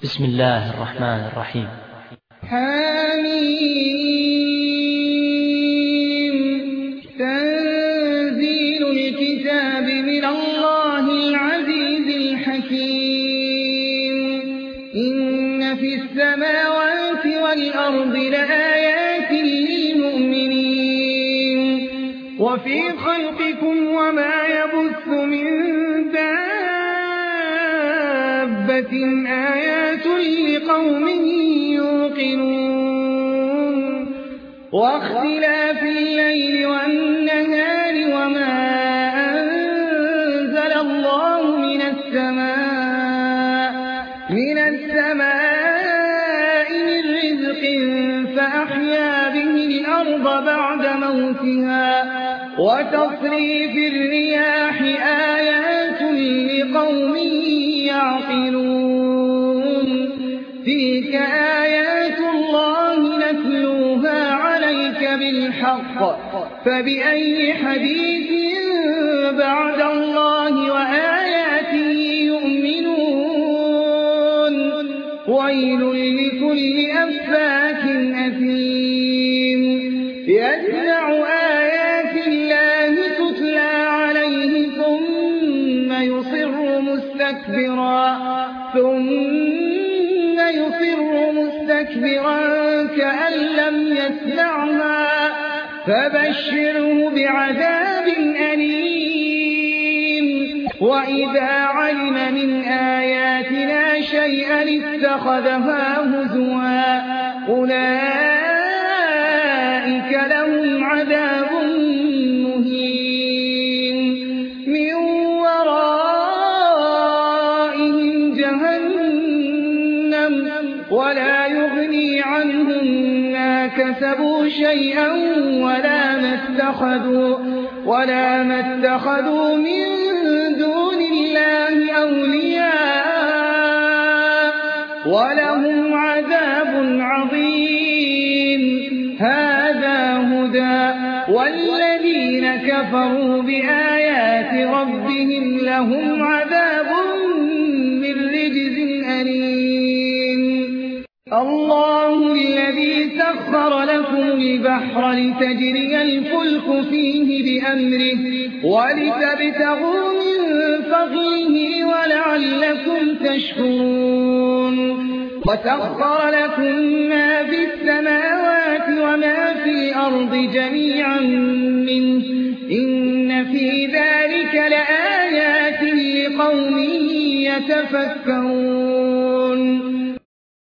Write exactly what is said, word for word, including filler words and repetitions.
بسم الله الرحمن الرحيم. حميم. تنزيل الكتاب من الله العزيز الحكيم. إن في السماوات والأرض لآيات للمؤمنين وفي خلقكم وما يبث من دابة آيات لقوم يوقنون واختلاف الليل والنهار وما أنزل الله من السماء من السماء من رزق فأحيا به الأرض بعد موتها وتصريف الرياح آيات لقوم يعقلون تلك آيات الله نتلوها عليك بالحق فبأي حديث بعد الله وآياته يؤمنون ويل لكل أفاك أثيم يسمع آيات الله تتلى عليه ثم يصر مستكبرا ثم يصر مستكبرا كأن لم يسمعها فبشره بعذاب أليم وإذا علم من آياتنا شيئا اتخذها هزوا أولئك لهم عذاب مهين من ورائهم جهنم ولا يغني عنهم ما كسبوا شيئا ولا ما اتخذوا ولا ما اتخذوا من دون الله أولياء ولهم عذاب عظيم هذا هدى والذين كفروا بآيات ربهم لهم عذاب من رجز أليم الله الذي سخر لكم البحر لتجري الفلك فيه بأمره ولتبتغوا من فضله ولعلكم تشكرون وسخر لكم ما في السماوات وما في الأرض جميعا منه إن في ذلك لآيات لقوم يتفكرون